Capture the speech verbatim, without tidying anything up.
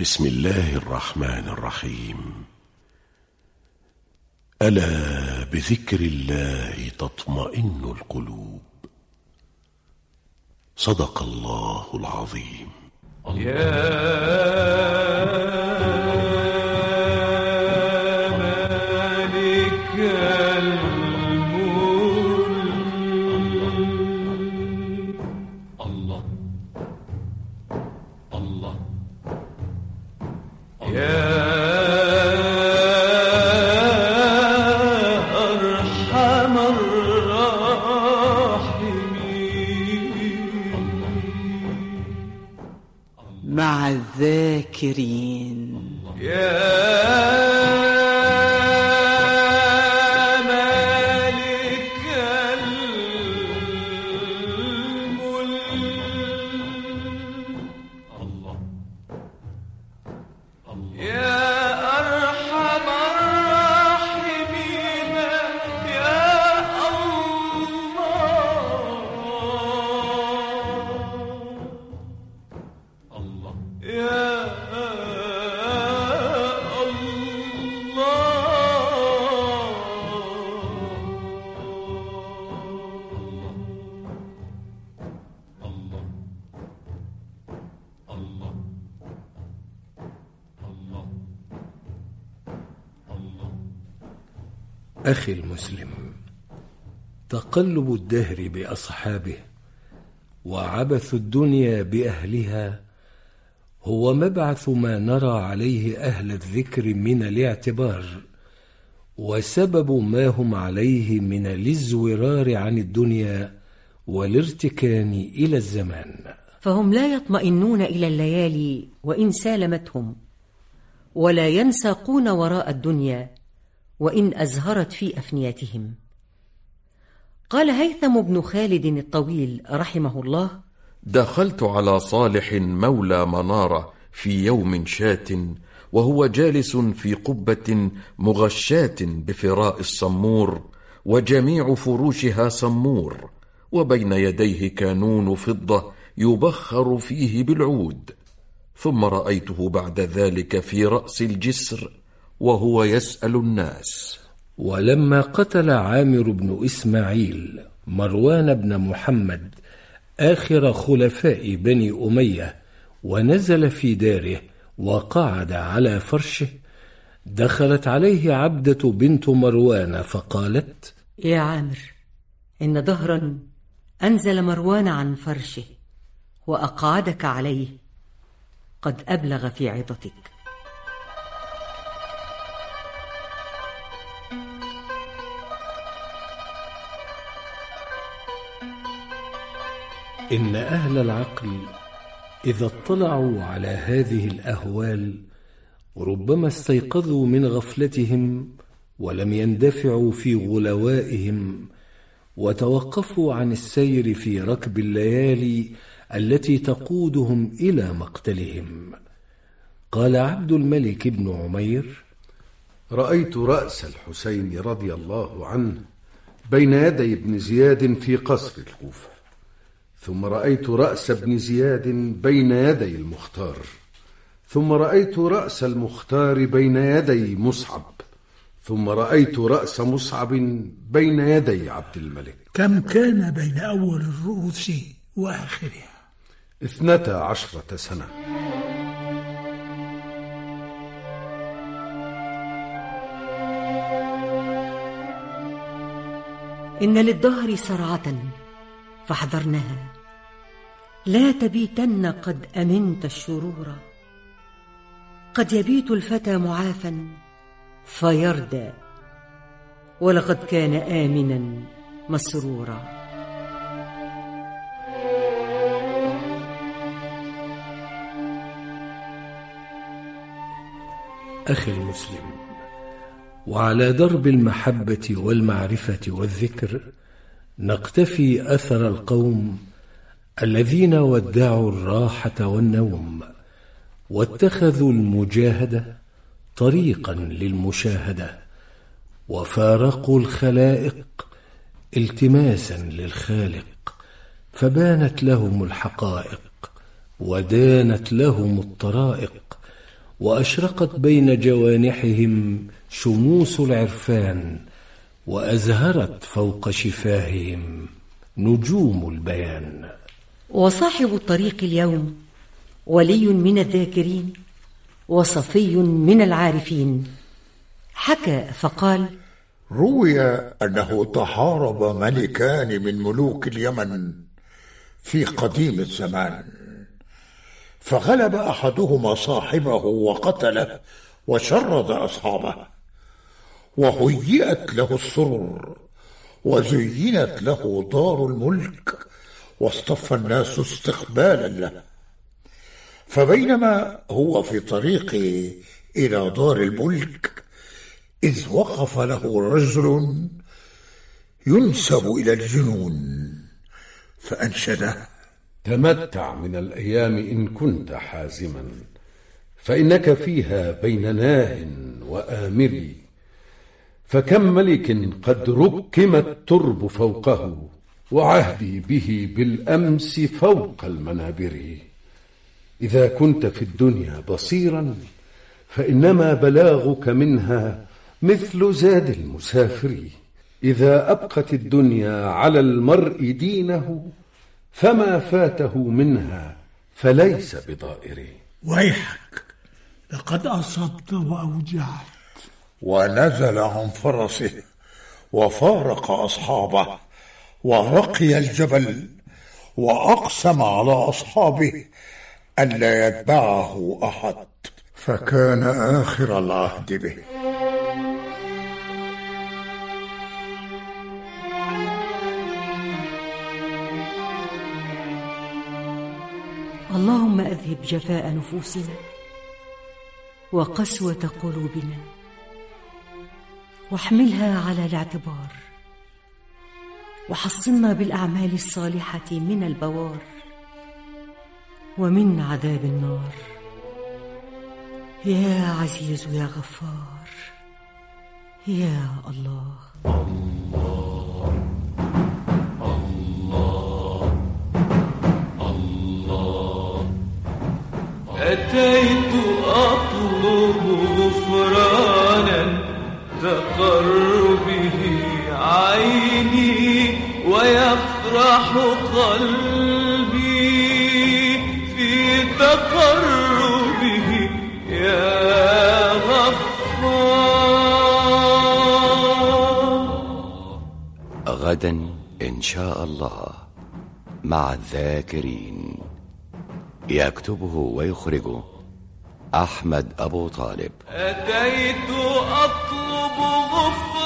بسم الله الرحمن الرحيم. ألا بذكر الله تطمئن القلوب. صدق الله العظيم. يا مالك الملك. الله الله يا أرحم الراحمين. مع الذاكرين. يا مالك الملك. الله يا أرحم الراحمين. يا الله الله يا أخي المسلم، تقلب الدهر بأصحابه وعبث الدنيا بأهلها هو مبعث ما نرى عليه أهل الذكر من الاعتبار، وسبب ما هم عليه من الازورار عن الدنيا والارتكان إلى الزمان. فهم لا يطمئنون إلى الليالي وإن سالمتهم، ولا ينساقون وراء الدنيا وإن أزهرت في أفنيتهم. قال هيثم بن خالد الطويل رحمه الله: دخلت على صالح مولى منارة في يوم شات، وهو جالس في قبة مغشاة بفراء الصمور، وجميع فروشها صمور، وبين يديه كانون فضة يبخر فيه بالعود. ثم رأيته بعد ذلك في رأس الجسر وهو يسأل الناس. ولما قتل عامر بن إسماعيل مروان بن محمد آخر خلفاء بني أمية ونزل في داره وقعد على فرشه، دخلت عليه عبدة بنت مروان فقالت: يا عامر، إن دهرا أنزل مروان عن فرشه وأقعدك عليه، قد أبلغ في عظتك. إن أهل العقل إذا اطلعوا على هذه الأهوال ربما استيقظوا من غفلتهم ولم يندفعوا في غلوائهم، وتوقفوا عن السير في ركب الليالي التي تقودهم إلى مقتلهم. قال عبد الملك بن عمير: رأيت رأس الحسين رضي الله عنه بين يدي ابن زياد في قصر الكوفة، ثم رأيت رأس ابن زياد بين يدي المختار، ثم رأيت رأس المختار بين يدي مصعب، ثم رأيت رأس مصعب بين يدي عبد الملك. كم كان بين أول الرؤوس وآخرها؟ اثنتا عشرة سنة. إن للدهر سرعة فاحذرنها، لا تبيتن قد أمنت الشرور، قد يبيت الفتى معافا فيردى، ولقد كان آمنا مسرورا. أخي المسلم، وعلى درب المحبة والمعرفة والذكر نقتفي أثر القوم الذين ودعوا الراحة والنوم، واتخذوا المجاهدة طريقا للمشاهدة، وفارقوا الخلائق التماسا للخالق، فبانت لهم الحقائق ودانت لهم الطرائق، وأشرقت بين جوانحهم شموس العرفان، وأزهرت فوق شفاههم نجوم البيان. وصاحب الطريق اليوم ولي من الذاكرين وصفي من العارفين. حكى فقال: روي أنه تحارب ملكان من ملوك اليمن في قديم الزمان، فغلب أحدهما صاحبه وقتله وشرد أصحابه، وهيئت له السرر وزينت له دار الملك، واصطف الناس استقبالا له. فبينما هو في طريقه إلى دار الملك إذ وقف له رجل ينسب إلى الجنون فأنشده: تمتع من الأيام إن كنت حازما، فإنك فيها بين ناه وآمر. فكم ملك قد ركم الترب فوقه، وعهدي به بالأمس فوق المنابر. إذا كنت في الدنيا بصيرا، فإنما بلاغك منها مثل زاد المسافر. إذا أبقت الدنيا على المرء دينه، فما فاته منها فليس بضائر. ويحك، لقد أصبت وأوجعت. ونزل عن فرسه وفارق أصحابه ورقي الجبل، وأقسم على أصحابه ألا يتبعه أحد، فكان آخر العهد به. اللهم أذهب جفاء نفوسنا وقسوة قلوبنا، واحملها على الاعتبار، وحصنا بالأعمال الصالحة من البوار ومن عذاب النار. يا عزيز يا غفار يا الله. الله الله الله. أتيت أطلب غفرانا تقر به عيني، ويفرح قلبي في تقربه يا غفار. غدا إن شاء الله مع الذاكرين. يكتبه ويخرجه أحمد أبو طالب. أتيت أطلب غفرانا